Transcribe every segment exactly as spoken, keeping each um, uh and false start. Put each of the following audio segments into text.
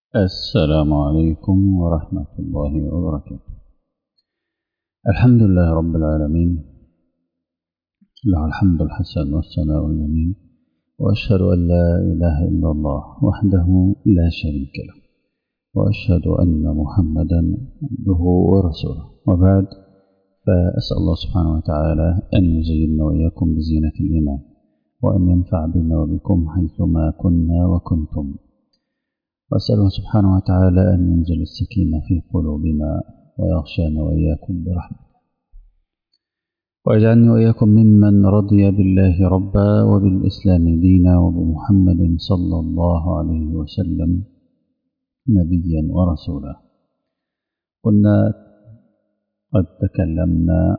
السلام عليكم ورحمة الله وبركاته. الحمد لله رب العالمين، له الحمد الحسن والثناء الجميل، وأشهد أن لا إله إلا الله وحده لا شريك له، وأشهد أن محمدا عبده ورسوله، وبعد، فأسأل الله سبحانه وتعالى أن يزيننا وإياكم بزينة الإيمان، وأن ينفع بنا وبكم حيثما كنا وكنتم، وأسأله سبحانه وتعالى أن ينزل السكينة في قلوبنا ويغشانا وإياكم برحمته، ويجعلني وإياكم ممن رضي بالله ربا وبالإسلام دينا وبمحمد صلى الله عليه وسلم نبيا ورسولا. كنا قد تكلمنا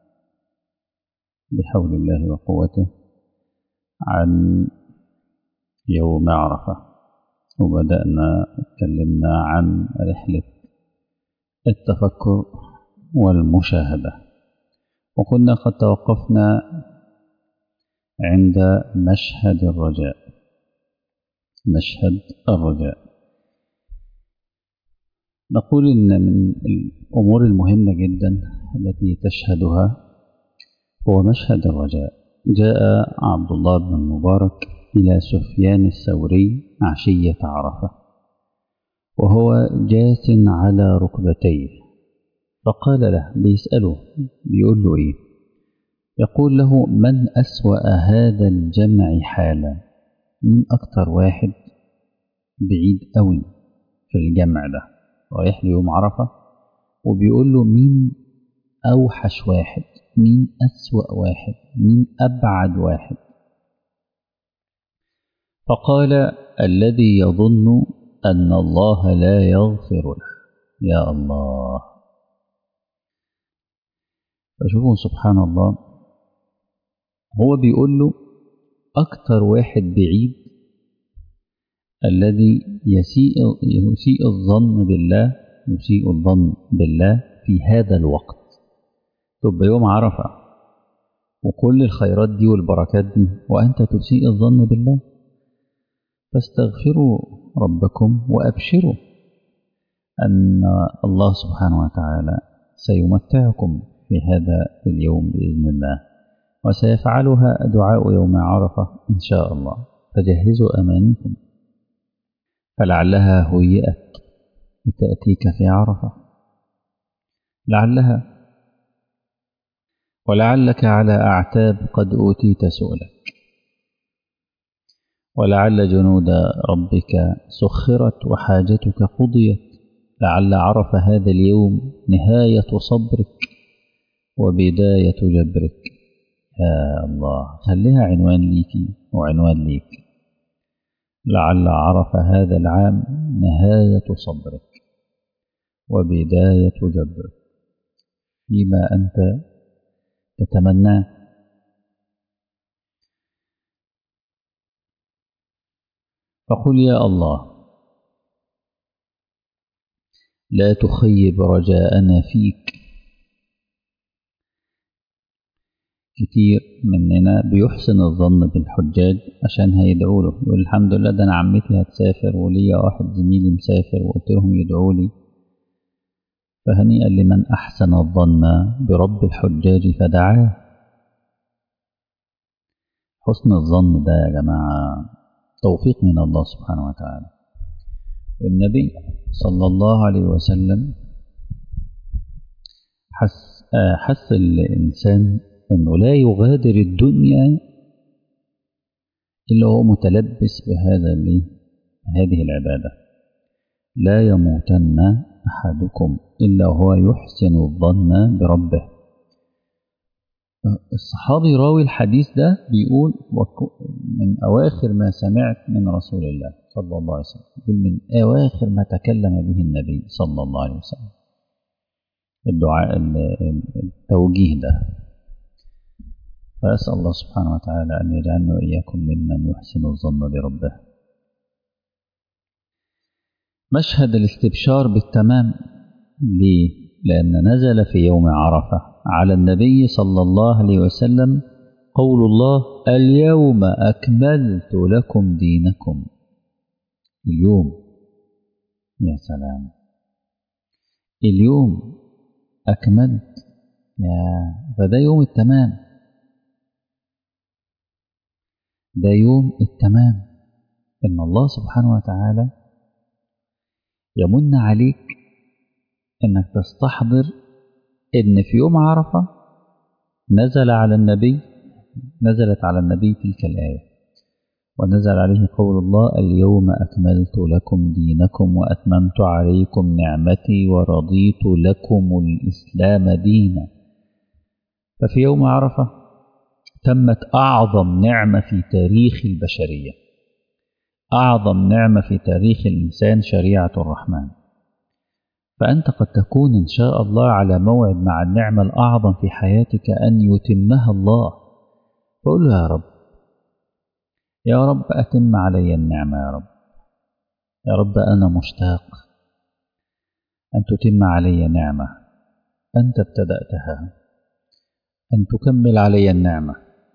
بحول الله وقوته عن يوم عرفة، وبدأنا اتكلمنا عن رحلة التفكر والمشاهدة، وكنا قد توقفنا عند مشهد الرجاء. مشهد الرجاء نقول إن من الأمور المهمة جدا التي تشهدها هو مشهد الرجاء. جاء عبد الله بن المبارك إلى سفيان الثوري عشية عرفة وهو جاث على ركبتيه، فقال له، بيسأله، بيقول له إيه؟ يقول له: من أسوأ هذا الجمع حالا؟ من أكتر واحد بعيد قوي في الجمع ده، رايح ليوم عرفة وبيقول له مين أوحش واحد، مين أسوأ واحد، مين أبعد واحد؟ فقال: الذي يظن أن الله لا يغفر له. يا الله! فشوفوا سبحان الله، هو بيقول له أكتر واحد بعيد الذي يسيء, يسيء الظن بالله يسيء الظن بالله في هذا الوقت. طب يوم عرفة وكل الخيرات دي والبركات دي وأنت تسيء الظن بالله؟ فاستغفروا ربكم وأبشروا أن الله سبحانه وتعالى سيمتعكم في هذا اليوم بإذن الله، وسيفعلها دعاء يوم عرفة إن شاء الله. فجهزوا أمانيكم فلعلها هيئت لتأتيك في عرفة، لعلها، ولعلك على أعتاب قد أوتيت سؤلك، ولعل جنود ربك سخرت وحاجتك قضيت، لعل عرف هذا اليوم نهاية صبرك وبداية جبرك. يا الله، خليها عنوان ليكي وعنوان ليك. لعل عرف هذا العام نهاية صبرك وبداية جبرك فيما أنت تتمناه. فقل: يا الله، لا تخيب رجاءنا فيك. كتير مننا بيحسن الظن بالحجاج عشان هيدعوا له، يقول الحمد لله ده أنا عمتي هتسافر وليا واحد زميلي مسافر وقلت لهم يدعوا لي. فهنيئا لمن أحسن الظن برب الحجاج فدعاه. حسن الظن ده يا جماعة توفيق من الله سبحانه وتعالى. والنبي صلى الله عليه وسلم حس, حس الإنسان أنه لا يغادر الدنيا إلا هو متلبس بهذا هذه العبادة. لا يموتن أحدكم إلا هو يحسن الظن بربه. الصحابي راوي الحديث ده بيقول من أواخر ما سمعت من رسول الله صلى الله عليه وسلم، يقول من أواخر ما تكلم به النبي صلى الله عليه وسلم الدعاء التوجيه ده. فأسأل الله سبحانه وتعالى أن يجعلنا وإياكم ممن يحسن الظن بربه. مشهد الاستبشار بالتمام. ليه؟ لأن نزل في يوم عرفة على النبي صلى الله عليه وسلم قول الله: اليوم أكملت لكم دينكم. اليوم يا سلام، اليوم أكملت، يا فده يوم التمام، ده يوم التمام. إن الله سبحانه وتعالى يمن عليك إنك تستحضر إن في يوم عرفة نزل على النبي نزلت على النبي تلك الآية، ونزل عليه قول الله: اليوم أكملت لكم دينكم وأتممت عليكم نعمتي ورضيت لكم الإسلام دينا. ففي يوم عرفة تمت أعظم نعمة في تاريخ البشرية، أعظم نعمة في تاريخ الإنسان، شريعة الرحمن. فأنت قد تكون إن شاء الله على موعد مع النعمة الأعظم في حياتك أن يتمها الله، فقل له: يا رب، يا رب أتم علي النعمة، يا رب، يا رب أنا مشتاق أن تتم علي نعمة أنت ابتدأتها، أن تكمل علي النعمة.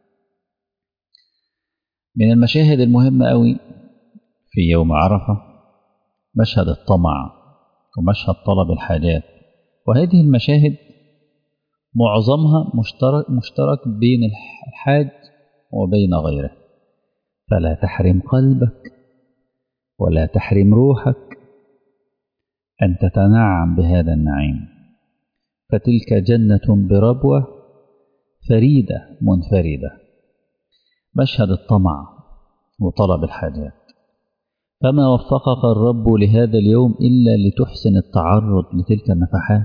من المشاهد المهمة أوي في يوم عرفة مشهد الطمع ومشهد طلب الحاجات، وهذه المشاهد معظمها مشترك, مشترك بين الحاج وبين غيره، فلا تحرم قلبك ولا تحرم روحك أن تتنعم بهذا النعيم، فتلك جنة بربوة فريدة منفردة. مشهد الطمع وطلب الحاجات، فما وفقك الرب لهذا اليوم إلا لتحسن التعرض لتلك النفحات.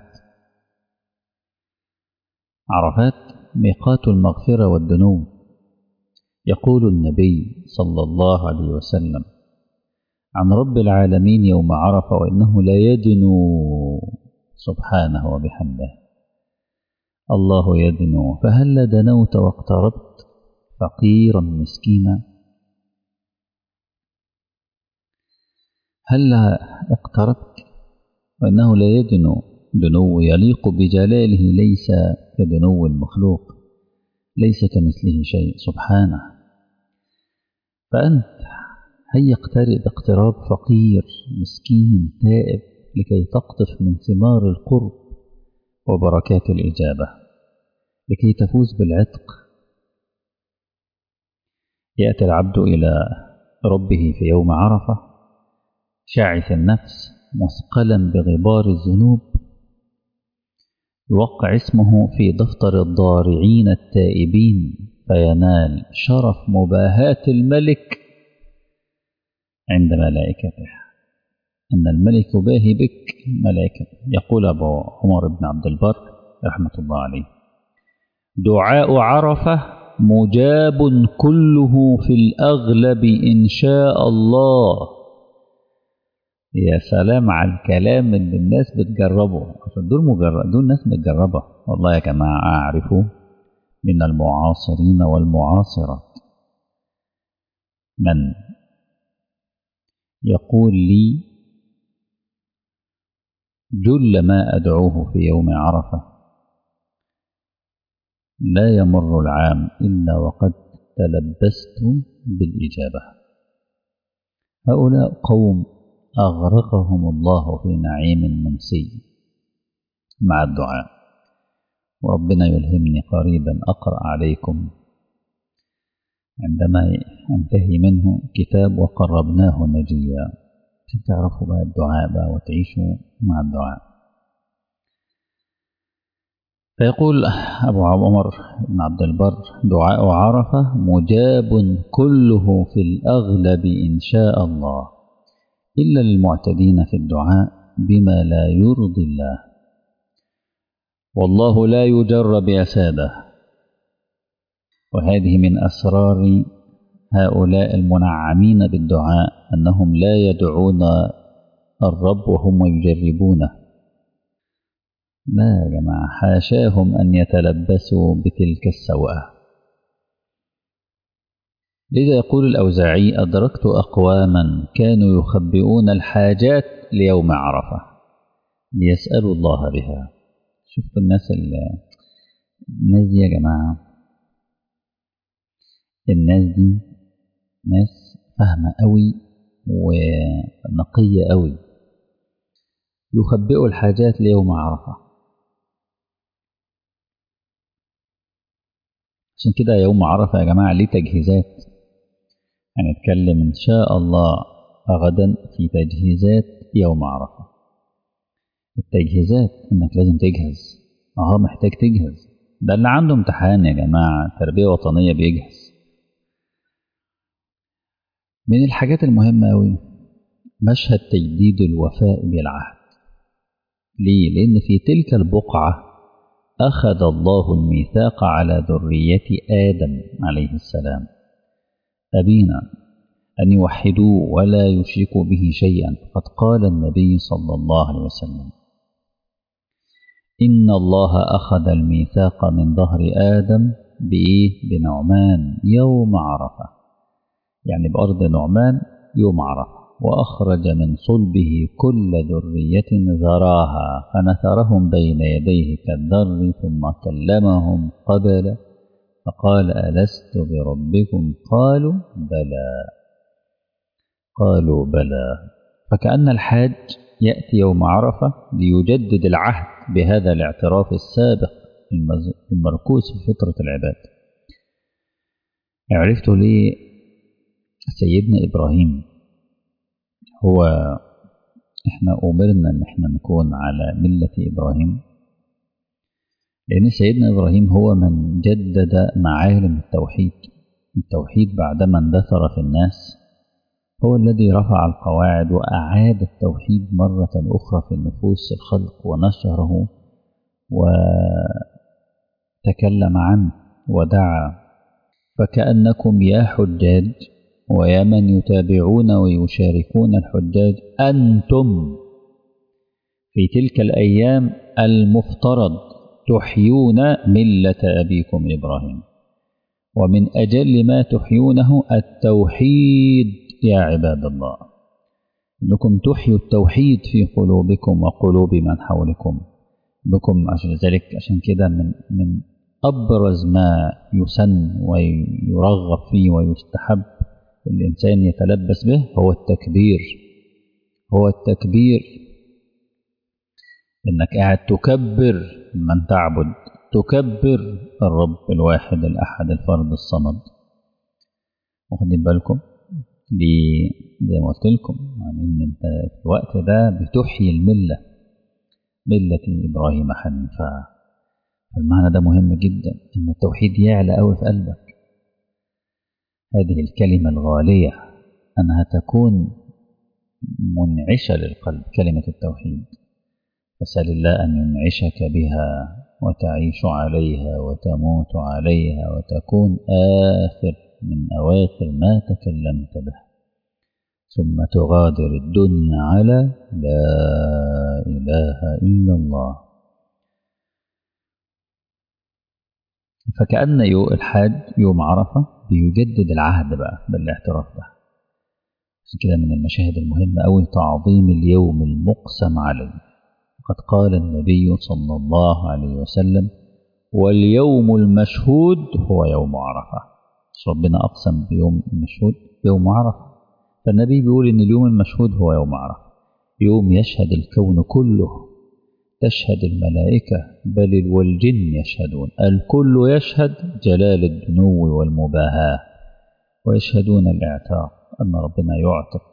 عرفات ميقات المغفرة والدنو. يقول النبي صلى الله عليه وسلم عن رب العالمين يوم عرفة: وإنه لا يدنو سبحانه وبحمده، الله يدنو، فهل دنوت واقتربت فقيرا مسكينا؟ هل اقتربت؟ وإنه لا يدنو دنو يليق بجلاله، ليس كدنو المخلوق، ليس كمثله شيء سبحانه. فأنت هيا اقترب اقتراب فقير مسكين تائب لكي تقطف من ثمار القرب وبركات الإجابة، لكي تفوز بالعتق. يأتي العبد إلى ربه في يوم عرفة شاعث النفس مثقلا بغبار الذنوب، يوقع اسمه في دفتر الضارعين التائبين، فينال شرف مباهاة الملك عند ملائكته، أن الملك يباهي بك ملائكته. يقول أبو عمر بن عبد البر رحمة الله عليه: دعاء عرفة مجاب كله في الأغلب إن شاء الله. يا سلام على الكلام اللي الناس بتجربه، دول مجرد، دول ناس متجربة. والله يا جماعة أعرف من المعاصرين والمعاصرات من يقول لي جل ما أدعوه في يوم عرفة لا يمر العام إلا وقد تلبست بالإجابة. هؤلاء قوم أغرقهم الله في نعيم منسي مع الدعاء. وربنا يلهمني قريبا أقرأ عليكم عندما أنتهي منه كتاب وقربناه نجيا، عشان تعرفوا بقى الدعاء بقى وتعيشوا مع الدعاء. فيقول أبو عمر بن عبد البر: دعاء عرفة مجاب كله في الأغلب إن شاء الله، إلا للمعتدين في الدعاء بما لا يرضي الله، والله لا يجر بأساده. وهذه من أسرار هؤلاء المنعمين بالدعاء، أنهم لا يدعون الرب وهم يجربونه. لا يا جماعة، حاشاهم أن يتلبسوا بتلك السوءة. لذا يقول الأوزاعي: أدركت أقواما كانوا يخبئون الحاجات ليوم عرفة ليسألوا الله بها. شفتوا الناس اللي الناس دي يا جماعة، الناس دي ناس فاهمة قوي ونقية قوي. يخبئوا الحاجات ليوم عرفة. عشان كده يوم عرفة يا جماعة ليه تجهيزات، هنتكلم إن شاء الله غدا في تجهيزات يوم عرفة. التجهيزات إنك لازم تجهز، أه محتاج تجهز. ده اللي عنده امتحان يا جماعة تربية وطنية بيجهز. من الحاجات المهمة أوي مشهد تجديد الوفاء بالعهد. ليه؟ لأن في تلك البقعة أخذ الله الميثاق على ذرية آدم عليه السلام أبينا أن يوحدوه ولا يشركوا به شيئا. فقد قال النبي صلى الله عليه وسلم: إن الله أخذ الميثاق من ظهر آدم بإيه؟ بنعمان يوم عرفة، يعني بأرض نعمان يوم عرفة، وأخرج من صلبه كل ذرية ذراها فنثرهم بين يديه كالذر ثم كلمهم قبل فقال: ألست بربكم؟ قالوا بلى. قالوا بلى. فكأن الحاج يأتي يوم عرفة ليجدد العهد بهذا الاعتراف السابق المركوز في فطرة العباد. عرفتوا ليه سيدنا إبراهيم هو إحنا أمرنا إن إحنا نكون على ملة إبراهيم؟ لأن سيدنا إبراهيم هو من جدد معالم التوحيد. التوحيد بعدما اندثر في الناس هو الذي رفع القواعد وأعاد التوحيد مرة أخرى في نفوس الخلق ونشره وتكلم عنه ودعا. فكأنكم يا حجاج ويا من يتابعون ويشاركون الحجاج أنتم في تلك الأيام المفترض تحيون ملة أبيكم إبراهيم، ومن أجل ما تحيونه التوحيد يا عباد الله، أنكم تحيوا التوحيد في قلوبكم وقلوب من حولكم. بكم عشان ذلك عشان كده من من أبرز ما يسن ويرغب فيه ويستحب الإنسان يتلبس به هو التكبير. هو التكبير إنك قاعد تكبر من تعبد، تكبر الرب الواحد الأحد الفرد الصمد. واخدين بالكم؟ ليه؟ زي ما قلت لكم يعني إن أنت في الوقت ده بتحيي الملة، ملة إبراهيم حنيفا. المعنى ده مهم جدا، إن التوحيد يعلى أوي في قلبك. هذه الكلمة الغالية أنها تكون منعشة للقلب، كلمة التوحيد. فسأل الله أن ينعشك بها وتعيش عليها وتموت عليها وتكون آخر من أواخر ما تكلمت به، ثم تغادر الدنيا على لا إله إلا الله. فكأن يوم الحاج يوم عرفة بيجدد العهد بقى بالاعتراف ده. عشان كده من المشاهد المهمة أوي تعظيم اليوم المقسم عليه. قد قال النبي صلى الله عليه وسلم: واليوم المشهود هو يوم عرفة. ربنا أقسم بيوم المشهود يوم عرفة، فالنبي بيقول إن اليوم المشهود هو يوم عرفة، يوم يشهد الكون كله، تشهد الملائكة بل والجن يشهدون، الكل يشهد جلال الدنو والمباهاة، ويشهدون الاعتاق أن ربنا يعتق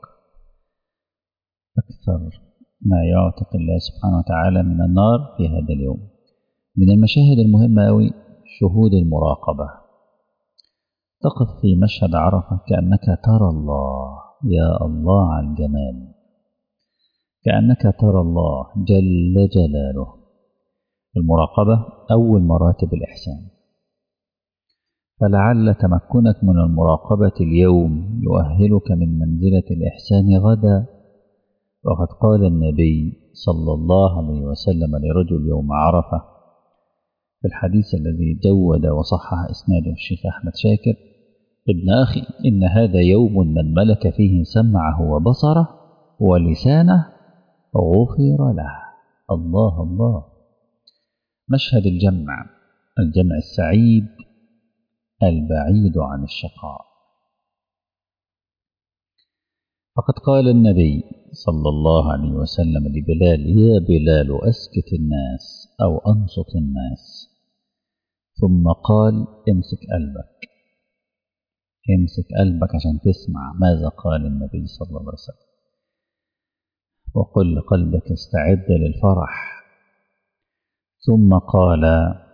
أكثر ما يعتق الله سبحانه وتعالى من النار في هذا اليوم. من المشاهد المهمة أوي شهود المراقبة. تقف في مشهد عرفة كأنك ترى الله، يا الله على الجمال، كأنك ترى الله جل جلاله. المراقبة أول مراتب الإحسان، فلعل تمكنك من المراقبة اليوم يؤهلك من منزلة الإحسان غدا. وقد قال النبي صلى الله عليه وسلم لرجل يوم عرفة في الحديث الذي جود وصحح إسناده الشيخ أحمد شاكر: ابن أخي، إن هذا يوم من ملك فيه سمعه وبصره ولسانه غفر له. الله الله. مشهد الجمع، الجمع السعيد البعيد عن الشقاء. فقد قال النبي صلى الله عليه وسلم لبلال: يا بلال أسكت الناس أو أنصت الناس. ثم قال: امسك قلبك، امسك قلبك عشان تسمع ماذا قال النبي صلى الله عليه وسلم، وقل لقلبك استعد للفرح. ثم قال: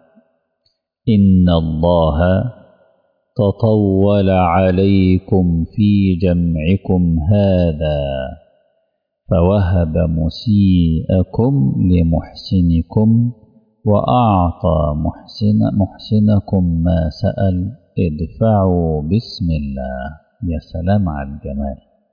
إن الله تطول عليكم في جمعكم هذا فوهب مسيئكم لمحسنكم وأعطى محسن محسنكم ما سأل، ادفعوا بسم الله. يا سلام على الجمال.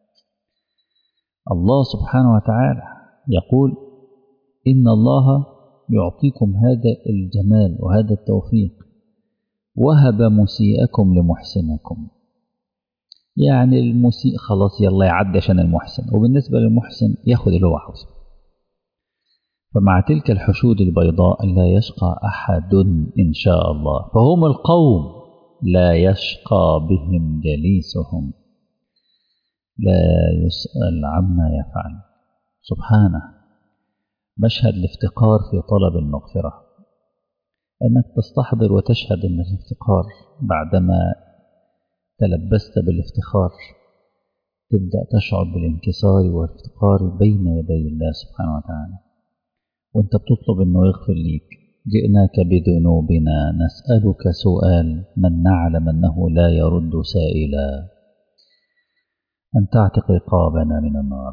الله سبحانه وتعالى يقول: إن الله يعطيكم هذا الجمال وهذا التوفيق، وهب مسيئكم لمحسنكم. يعني المسيء خلاص يلا يعدي عشان المحسن، وبالنسبة للمحسن ياخد اللي هو عاوزه. فمع تلك الحشود البيضاء لا يشقى أحد إن شاء الله، فهم القوم لا يشقى بهم جليسهم، لا يسأل عما يفعل. سبحانه. مشهد الافتقار في طلب المغفرة، أنك تستحضر وتشهد أن الافتقار بعدما تلبست بالافتخار تبدأ تشعر بالانكسار والافتقار بين يدي الله سبحانه وتعالى، وانت بتطلب أنه يغفر ليك. جئناك بذنوبنا نسألك سؤال من نعلم أنه لا يرد سائلا، أن تعتق رقابنا من النار.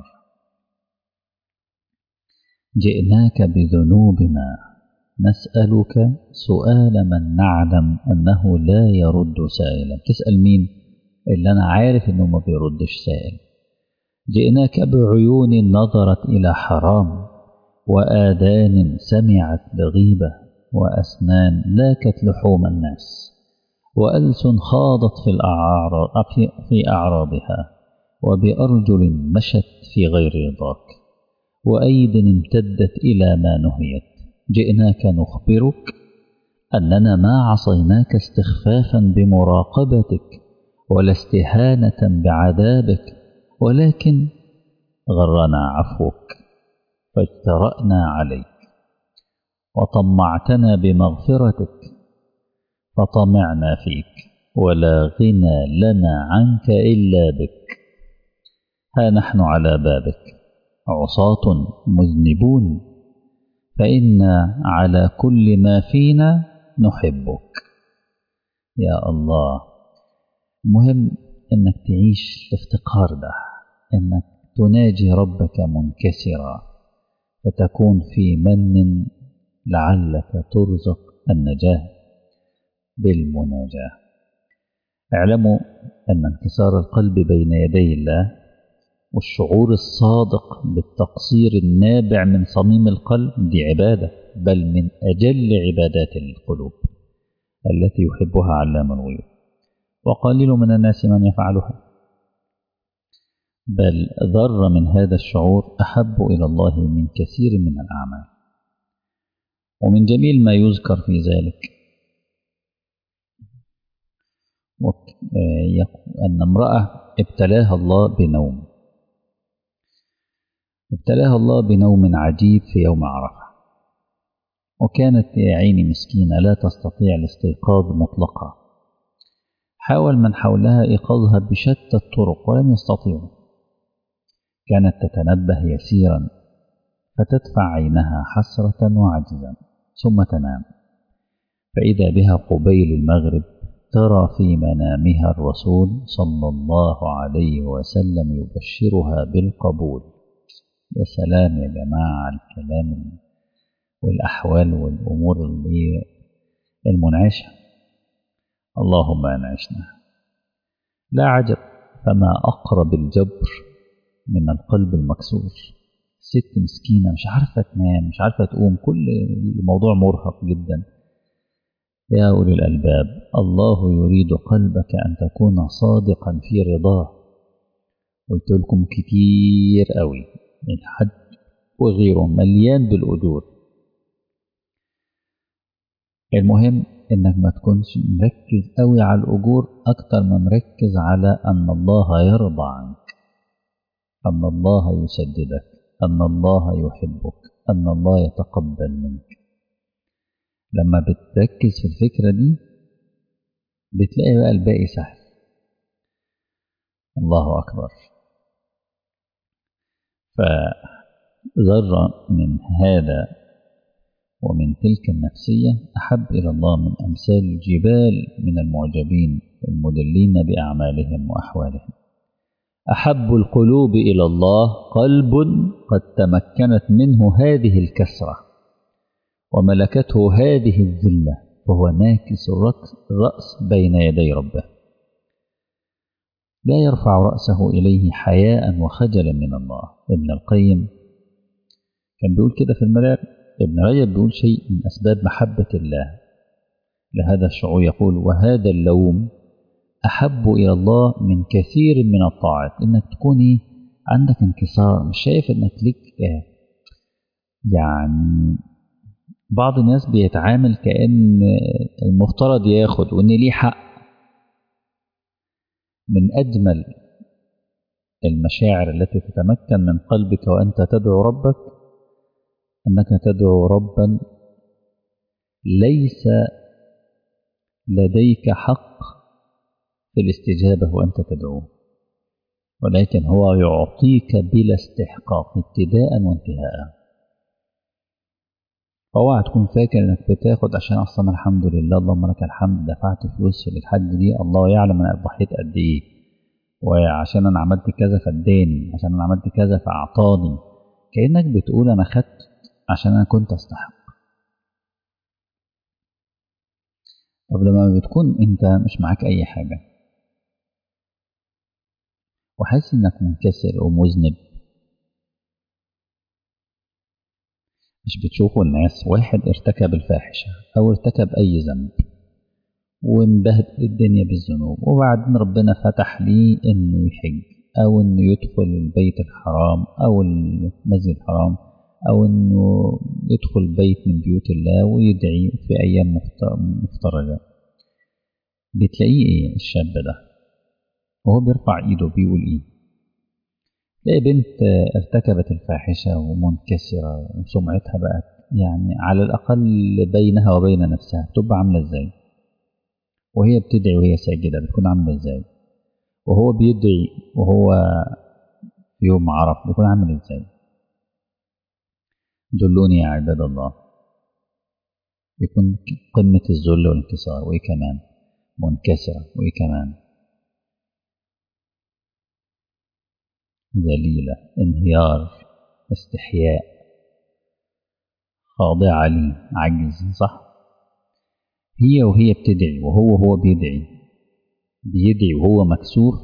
جئناك بذنوبنا نسألك سؤال من نعلم أنه لا يرد سائلا. تسأل مين؟ اللي أنا عارف أنه ما بيردش سائل. جئناك بعيون نظرت إلى حرام، وآذان سمعت بغيبة، وأسنان لاكت لحوم الناس، وألسن خاضت في, الأعراض في أعراضها، وبأرجل مشت في غير رضاك، وأيد امتدت إلى ما نهيت. جئناك نخبرك أننا ما عصيناك استخفافا بمراقبتك ولا استهانة بعذابك، ولكن غرنا عفوك فاجترأنا عليك، وطمعتنا بمغفرتك فطمعنا فيك، ولا غنى لنا عنك إلا بك. ها نحن على بابك عصاة مذنبون، فإنا على كل ما فينا نحبك. يا الله. المهم أنك تعيش الافتقار ده، أنك تناجي ربك منكسرا، فتكون في من لعلك ترزق النجاة بالمناجاة. اعلموا أن انكسار القلب بين يدي الله والشعور الصادق بالتقصير النابع من صميم القلب دي عبادة، بل من أجل عبادات القلوب التي يحبها علام الغيوب، وقليل من الناس من يفعلها. بل ذر من هذا الشعور أحب إلى الله من كثير من الأعمال. ومن جميل ما يذكر في ذلك أن امرأة ابتلاها الله بنوم ابتلاها الله بنوم عجيب في يوم عرفة، وكانت يا عيني مسكينة لا تستطيع الاستيقاظ مطلقا. حاول من حولها إيقاظها بشتى الطرق ولم يستطيعوا. كانت تتنبه يسيرا فتدفع عينها حسرة وعجزا ثم تنام، فإذا بها قبيل المغرب ترى في منامها الرسول صلى الله عليه وسلم يبشرها بالقبول. يا سلام يا جماعة الكلام والأحوال والأمور المنعشة. اللهم أنعشنا. لا عجب، فما أقرب الجبر من القلب المكسور. ست مسكينة مش عارفة تنام، مش عارفة تقوم، كل الموضوع مرهق جدا. يا أولي الألباب، الله يريد قلبك أن تكون صادقا في رضاه. قلت لكم كتير قوي، الحج وغيره مليان بالأجور. المهم إنك ما تكونش مركز قوي على الأجور أكتر ما مركز على أن الله يرضى عنك. أن الله يسددك، أن الله يحبك، أن الله يتقبل منك. لما بتركز في الفكرة دي بتلاقي بقى الباقي سهل. الله أكبر. فذرة من هذا ومن تلك النفسية أحب إلى الله من أمثال الجبال من المعجبين المدلين بأعمالهم وأحوالهم. أحب القلوب إلى الله قلب قد تمكنت منه هذه الكسرة وملكته هذه الذلة، فهو ناكس الرأس بين يدي ربه، لا يرفع رأسه إليه حياء وخجلا من الله. ابن القيم كان بيقول كده في المدارج. ابن رجب بيقول شيء من أسباب محبة الله لهذا الشعور، يقول: وهذا اللوم أحب إلى الله من كثير من الطاعات. إنك تكوني عندك انكسار، مش شايف إنك لك يعني بعض الناس بيتعامل كأن المفترض ياخد وإن ليه حق. من أجمل المشاعر التي تتمكن من قلبك وأنت تدعو ربك أنك تدعو ربا ليس لديك حق في الاستجابة وأنت تدعوه، ولكن هو يعطيك بلا استحقاق ابتداء وانتهاء. اوعى تكون فاكر انك بتاخد عشان اصلا الحمد لله اللهم لك الحمد دفعت فلوس للحج دي، الله يعلم انا ضحيت قد ايه، وعشان انا عملت كذا فاداني، عشان انا عملت كذا فاعطاني. كأنك بتقول انا خدت عشان انا كنت استحق. طب لما بتكون انت مش معاك اي حاجة وحاسس انك منكسر ومذنب، مش بتشوفوا الناس واحد ارتكب الفاحشة أو ارتكب أي ذنب وانبهدل الدنيا بالذنوب، وبعدين ربنا فتح ليه إنه يحج أو إنه يدخل البيت الحرام أو المسجد الحرام أو إنه يدخل بيت من بيوت الله ويدعي في أيام مفترجة، بتلاقيه إيه الشاب ده وهو بيرفع إيده بيقول إيه؟ تلاقي بنت ارتكبت الفاحشة ومنكسرة وسمعتها بقت يعني على الأقل بينها وبين نفسها، بتبقى عاملة إزاي؟ وهي بتدعي وهي ساجدة بتكون عاملة إزاي؟ وهو بيدعي وهو في يوم عرف بيكون عامل إزاي؟ دلوني يا عباد الله. يكون قمة الذل والانكسار، وإيه كمان؟ منكسرة، وإيه كمان؟ ذليلة، انهيار، استحياء، خاضعة لي، عجز. صح؟ هي وهي بتدعي وهو هو بيدعي بيدعي وهو مكسوف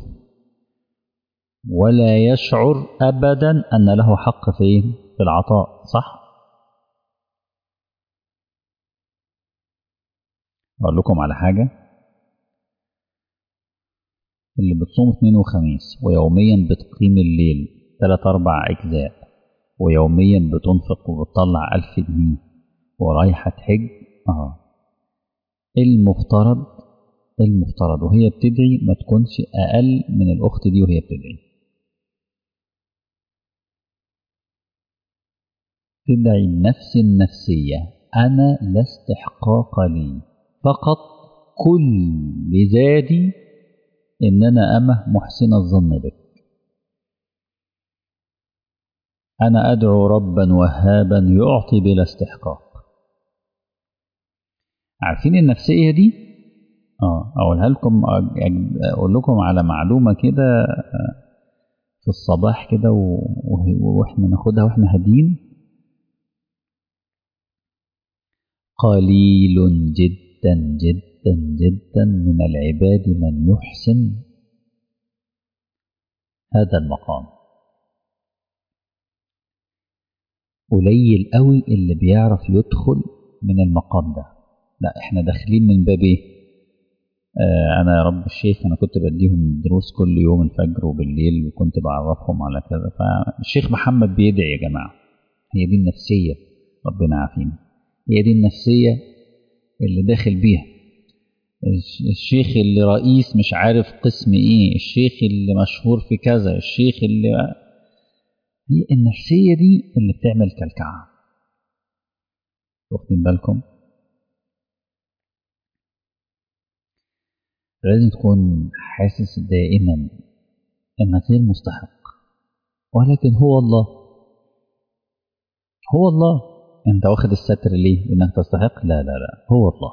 ولا يشعر أبدا أن له حق فين؟ في العطاء. صح؟ أقول لكم على حاجة، اللي بتصوم اثنين وخميس ويوميا بتقيم الليل ثلاث أربع أجزاء ويوميا بتنفق وبتطلع ألف جنيه ورايحة تحج، اه المفترض المفترض وهي بتدعي ما تكونش أقل من الأخت دي وهي بتدعي. تدعي النفس النفسية أنا لا استحقاق لي، فقط كل زادي إن أنا أمه محسن الظن بك، أنا أدعو ربا وهابا يعطي بلا استحقاق. عارفين النفسية دي؟ آه أقولها لكم، أقول لكم على معلومة كده في الصباح كده وإحنا ناخدها وإحنا هادين. قليل جدا جدا جدا من العباد من يحسن هذا المقام، قليل قوي اللي بيعرف يدخل من المقام ده. لا احنا داخلين من باب ايه؟ آه انا يا رب الشيخ انا كنت بديهم دروس كل يوم الفجر وبالليل وكنت بعرفهم على كذا، فالشيخ محمد بيدعي يا جماعه. هي دي النفسيه، ربنا عافينا. هي دي النفسيه اللي داخل بيها الشيخ اللي رئيس مش عارف قسم ايه، الشيخ اللي مشهور في كذا، الشيخ اللي هي النفسية دي اللي بتعمل كلكعة. واخدين بالكم؟ لازم تكون حاسس دائما انك غير مستحق، ولكن هو الله، هو الله. انت واخد الستر ليه؟ لانك تستحق؟ لا لا لا، هو الله.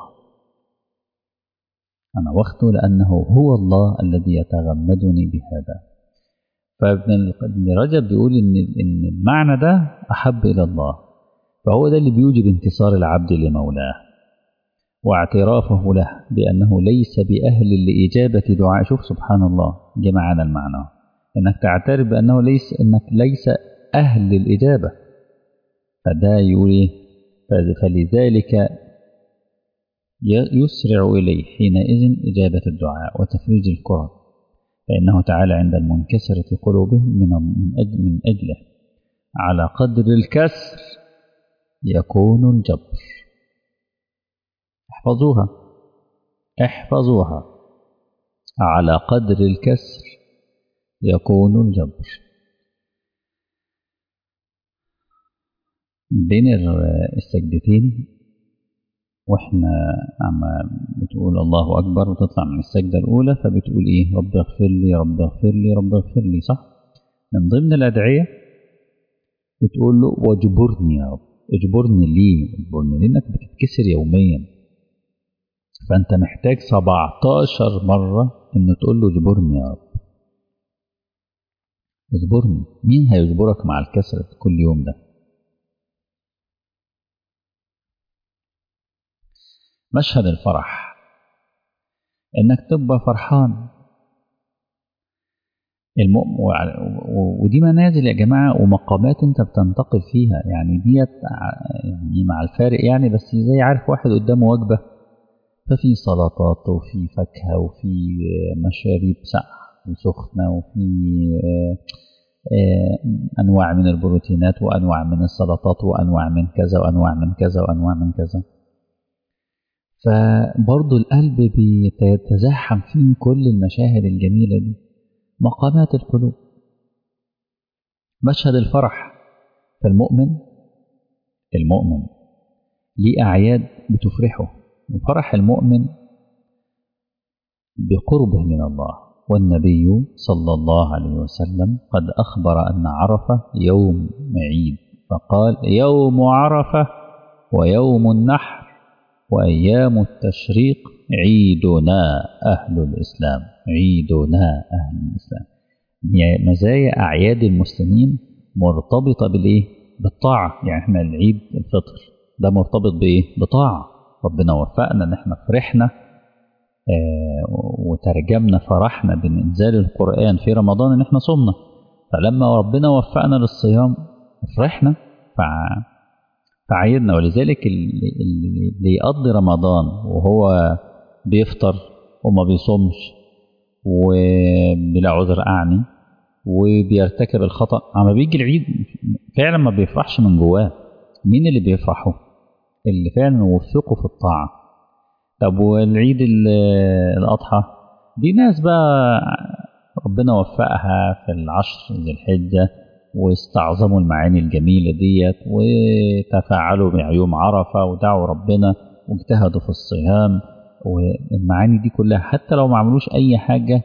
انا واخده لانه هو الله الذي يتغمدني بهذا. فابن رجب بيقول ان ان المعنى ده احب الى الله، فهو ده اللي بيوجب انتصار العبد لمولاه واعترافه له بانه ليس باهل لاجابه دعاء. شوف سبحان الله، جه معانا المعنى، انك تعترف بانه ليس انك ليس اهل للاجابه. فده يقول ايه؟ فلذلك يسرع اليه حينئذ اجابه الدعاء وتفريج الكرب، فانه تعالى عند المنكسره قلوبهم من من اجل من اجله على قدر الكسر يكون الجبر. احفظوها احفظوها، على قدر الكسر يكون الجبر. بين السجدتين واحنا عما بتقول الله اكبر وتطلع من السجده الاولى، فبتقول ايه؟ رب اغفر لي رب اغفر لي رب اغفر لي، صح؟ من ضمن الادعيه بتقول له واجبرني يا رب. اجبرني ليه؟ اجبرني لانك بتتكسر يوميا، فانت محتاج سبعتاشر مره ان تقول له اجبرني يا رب. اجبرني، مين هيجبرك مع الكسر كل يوم ده؟ مشهد الفرح، انك تبقى فرحان. المؤمن ودي منازل يا جماعه ومقامات انت بتنتقل فيها، يعني ديت يعني مع الفارق يعني، بس زي عارف واحد قدامه وجبه، ففي سلطات وفي فاكهه وفي مشاريب ساقعه وسخنه وفي انواع من البروتينات وانواع من السلطات وانواع من كذا وانواع من كذا وانواع من كذا. فبرضه القلب بيتزاحم فيه كل المشاهد الجميلة دي، مقامات القلوب، مشهد الفرح. فالمؤمن المؤمن ليه أعياد بتفرحه، وفرح المؤمن بقربه من الله. والنبي صلى الله عليه وسلم قد أخبر أن عرفة يوم عيد، فقال يوم عرفة ويوم النحر وأيام التشريق عيدنا أهل الإسلام، عيدنا أهل الإسلام. يعني مزايا أعياد المسلمين مرتبطة بالإيه؟ بالطاعة. يعني إحنا العيد الفطر ده مرتبط بإيه؟ بطاعة. ربنا وفقنا إن إحنا فرحنا آه وترجمنا فرحنا بإنزال القرآن في رمضان إن إحنا صمنا، فلما ربنا وفقنا للصيام فرحنا فع فعيدنا. ولذلك اللي يقضي رمضان وهو بيفطر وما بيصومش وبلا عذر أعني وبيرتكب الخطأ، عما بيجي العيد فعلا ما بيفرحش من جواه. مين اللي بيفرحه؟ اللي فعلا وفقه في الطاعة. طب والعيد الأضحى دي ناس بقى ربنا وفقها في العشر ذي الحجة واستعظموا المعاني الجميلة ديت وتفاعلوا مع يوم عرفة ودعوا ربنا واجتهدوا في الصيام والمعاني دي كلها، حتى لو ما عملوش أي حاجة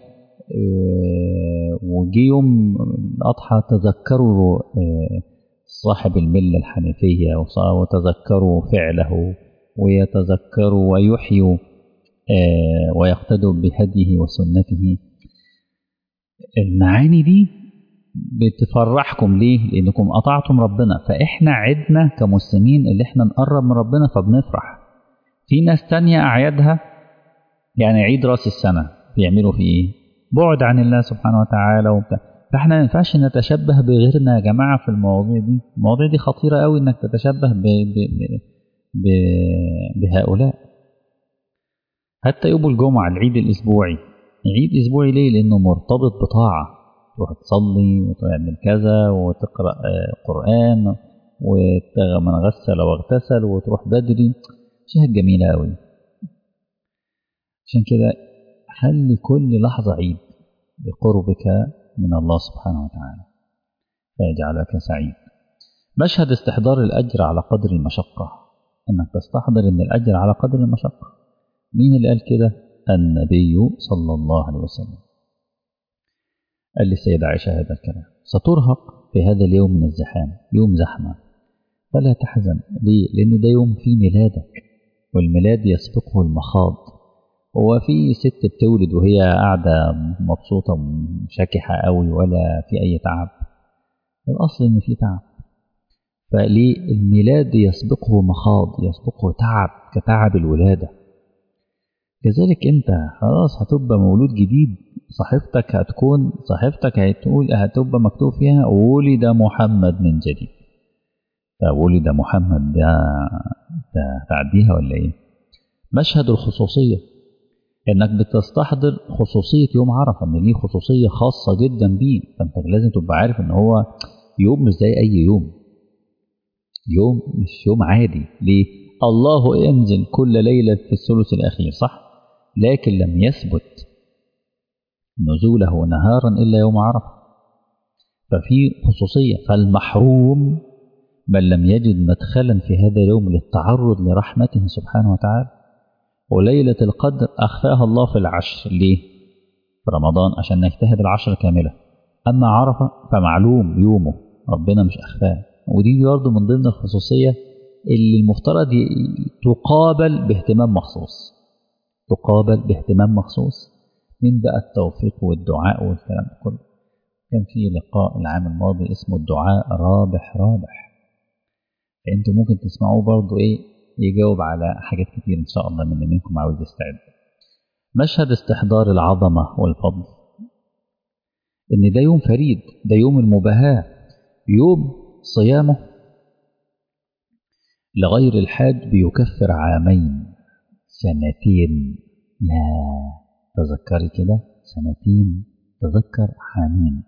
وجي يوم الأضحى تذكروا صاحب الملة الحنيفية وتذكروا فعله ويتذكروا ويحيوا ويقتدوا بهديه وسنته. المعاني دي بتفرحكم ليه؟ لأنكم أطعتم ربنا. فإحنا عدنا كمسلمين اللي إحنا نقرب من ربنا فبنفرح. في ناس تانية أعيادها يعني عيد رأس السنة بيعملوا فيه إيه؟ بعد عن الله سبحانه وتعالى وبتاع. فإحنا ما ينفعش نتشبه بغيرنا يا جماعة في المواضيع دي. المواضيع دي خطيرة قوي إنك تتشبه ب... ب... ب... بهؤلاء. حتى يوم الجمعة العيد الأسبوعي، عيد أسبوعي ليه؟ لأنه مرتبط بطاعة، تروح تصلي وتعمل كذا وتقرأ قرآن ومن غسل واغتسل وتروح بدري، شيء جميلة أوي. عشان كده خلي كل لحظة عيد بقربك من الله سبحانه وتعالى. فيجعلك سعيد. مشهد استحضار الأجر على قدر المشقة، أنك تستحضر أن الأجر على قدر المشقة. مين اللي قال كده؟ النبي صلى الله عليه وسلم قال للسيدة عائشة هذا الكلام: سترهق في هذا اليوم من الزحام، يوم زحمة، فلا تحزن. ليه؟ لأن ده يوم فيه ميلادك، والميلاد يسبقه المخاض. هو في ست بتولد وهي قاعدة مبسوطة شاكحة قوي ولا في أي تعب؟ الأصل إن في تعب. فليه الميلاد يسبقه مخاض، يسبقه تعب كتعب الولادة. كذلك أنت خلاص هتبقى مولود جديد، صحيفتك هتكون صحيفتك هتقول هتبقى مكتوب فيها ولد محمد من جديد. فولد محمد ده, ده تعديها ولا إيه؟ مشهد الخصوصية، إنك بتستحضر خصوصية يوم عرفة، إن ليه خصوصية خاصة جدا بيه. فأنت لازم تبقى عارف إن هو يوم مش زي أي يوم، يوم مش يوم عادي. ليه؟ الله ينزل كل ليلة في الثلث الأخير صح، لكن لم يثبت نزوله نهارا إلا يوم عرفة، ففي خصوصية. فالمحروم من لم يجد مدخلا في هذا اليوم للتعرض لرحمته سبحانه وتعالى. وليلة القدر أخفاها الله في العشر، ليه؟ في رمضان عشان نجتهد العشر كاملة. أما عرفة فمعلوم يومه، ربنا مش أخفاه. ودي برضه من ضمن الخصوصية اللي المفترض تقابل باهتمام مخصوص، تقابل باهتمام مخصوص. من بقى التوفيق والدعاء والكلام ده كله. كان في لقاء العام الماضي اسمه الدعاء رابح رابح، فأنتوا ممكن تسمعوه برضه إيه، يجاوب على حاجات كتير إن شاء الله من اللي منكم عاوز يستعد. مشهد استحضار العظمة والفضل، إن ده يوم فريد، ده يوم المباهاة، يوم صيامه لغير الحاج بيكفر عامين سنتين. يا تذكري كده، سنتين، تذكر عامين.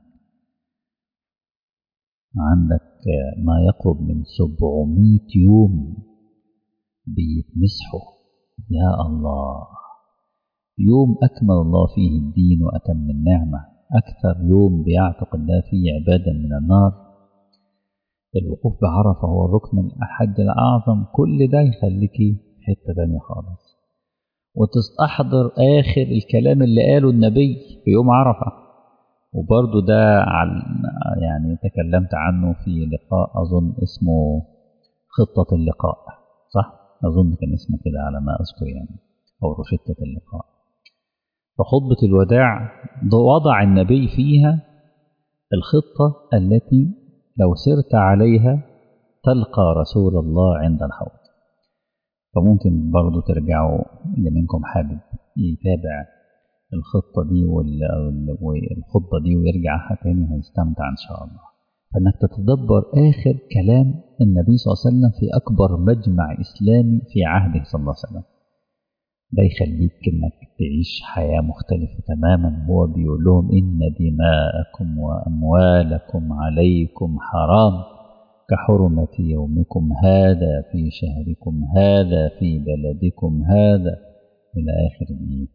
عندك ما يقرب من سبعمائة يوم بيتمسحوا. يا الله، يوم أكمل الله فيه الدين وأتم النعمة، أكثر يوم بيعتق الله فيه عبادا من النار. الوقوف بعرفة هو الركن الحج الأعظم. كل ده يخليكي حتة تانية خالص، وتستحضر آخر الكلام اللي قاله النبي في يوم عرفة. وبرضو ده عن يعني تكلمت عنه في لقاء أظن اسمه خطة اللقاء صح؟ أظن كان اسمه كده على ما أذكر يعني، أو روشتة اللقاء. فخطبة الوداع وضع النبي فيها الخطة التي لو سرت عليها تلقى رسول الله عند الحوض. فممكن برضو ترجعوا اللي منكم حابب يتابع الخطة دي والخطبة دي ويرجعها تاني هيستمتع إن شاء الله. فإنك تتدبر آخر كلام النبي صلى الله عليه وسلم في أكبر مجمع إسلامي في عهده صلى الله عليه وسلم، ده يخليك إنك تعيش حياة مختلفة تماما. هو بيقول لهم: إن دماءكم وأموالكم عليكم حرام كحرمة يومكم هذا في شهركم هذا في بلدكم هذا، إلى آخر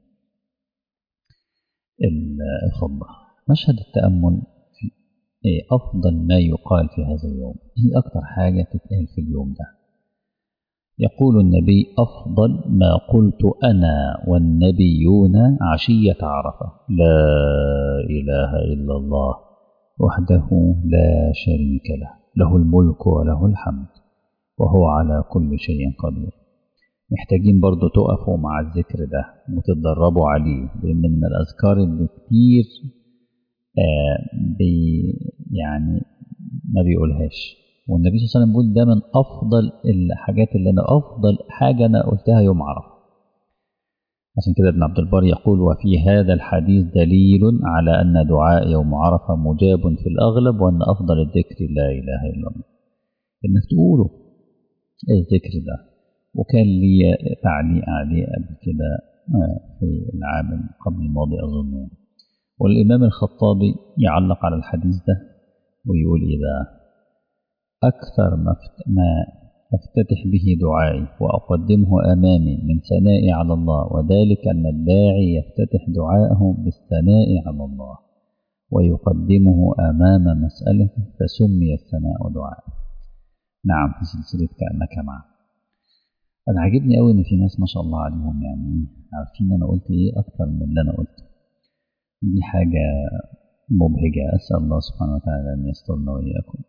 الخطبة. مشهد التأمل في أفضل ما يقال في هذا اليوم. هي أكثر حاجة تتقال في اليوم ده. يقول النبي: أفضل ما قلت أنا والنبيون عشية عرفة لا إله إلا الله وحده لا شريك له، له الملك وله الحمد وهو على كل شيء قدير. محتاجين برضو تقفوا مع الذكر ده وتتدربوا عليه، لأن من الأذكار اللي كتير آه بي يعني ما بيقولهاش. والنبي صلى الله عليه وسلم بيقول ده من أفضل الحاجات، اللي أنا أفضل حاجة أنا قلتها يوم عرفة. عشان كده ابن عبد البر يقول: وفي هذا الحديث دليل على أن دعاء يوم عرفة مجاب في الأغلب، وأن أفضل الذكر لا إله إلا الله. إنك تقولوا الذكر ده. وكان لي تعليق عليه قبل كده في العام قبل الماضي أظن، والإمام الخطابي يعلق على الحديث ده ويقول: إذا أكثر ما أفتتح به دعائي وأقدمه أمامي من ثنائي على الله، وذلك أن الداعي يفتتح دعاءه بالثناء على الله ويقدمه أمام مسألته فسمي الثناء دعاء. نعم، في سلسلة كأنك معه. أنا عاجبني أوي إن في ناس ما شاء الله عليهم يعني عارفين أنا قلت إيه أكتر من اللي أنا قلته. دي حاجة مبهجة، أسأل الله سبحانه وتعالى أن يسترنا وإياكم.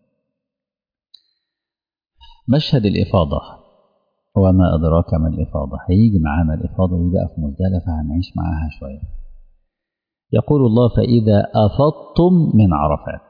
مشهد الإفاضة، وما أدراك ما الإفاضة. هيجي معانا الإفاضة دي بقى في مزدلفة، هنعيش معاها شوية. يقول الله: فإذا أفضتم من عرفات.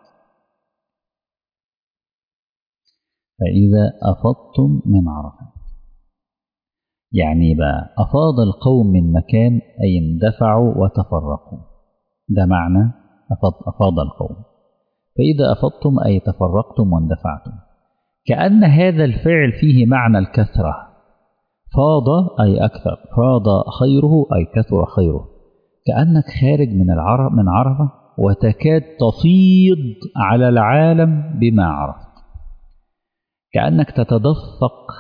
فإذا أفضتم من عرفات يعني بقى أفاض القوم من مكان، أي اندفعوا وتفرقوا. ده معنى أفاض, أفاض القوم. فإذا أفضتم أي تفرقتم واندفعتم. كأن هذا الفعل فيه معنى الكثرة. فاض أي أكثر، فاض خيره أي كثر خيره. كأنك خارج من العرب من عرفة وتكاد تفيض على العالم بما عرفت. كأنك تتدفق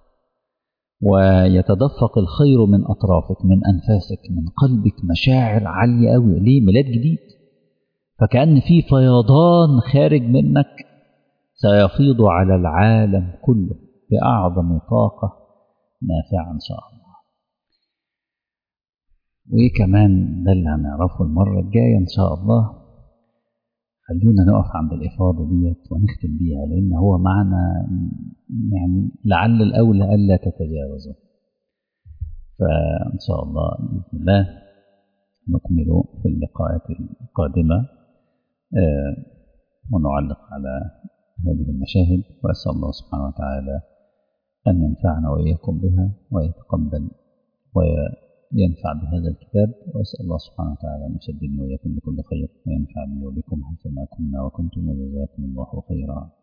ويتدفق الخير من أطرافك، من أنفاسك، من قلبك، مشاعر عالية أوي. ليه؟ ميلاد جديد. فكأن في فيضان خارج منك سيفيض على العالم كله بأعظم طاقة نافعة إن شاء الله. وإيه كمان ده اللي هنعرفه المرة الجاية إن شاء الله. خلينا نقف عند الإفاضة ديت ونختم بيها، لأن هو معنى يعني لعل الأولى ألا تتجاوزه. فإن شاء الله بإذن الله نكمل في اللقاءات القادمة آه ونعلق على هذه المشاهد. وأسأل الله سبحانه وتعالى أن ينفعنا وإياكم بها ويتقبل وينفع بهذا الكتاب. وأسأل الله سبحانه وتعالى أن يسددني وإياكم بكل خير وينفعني وبكم حيثما كنا وكنتم، وجزاكم الله خيرا.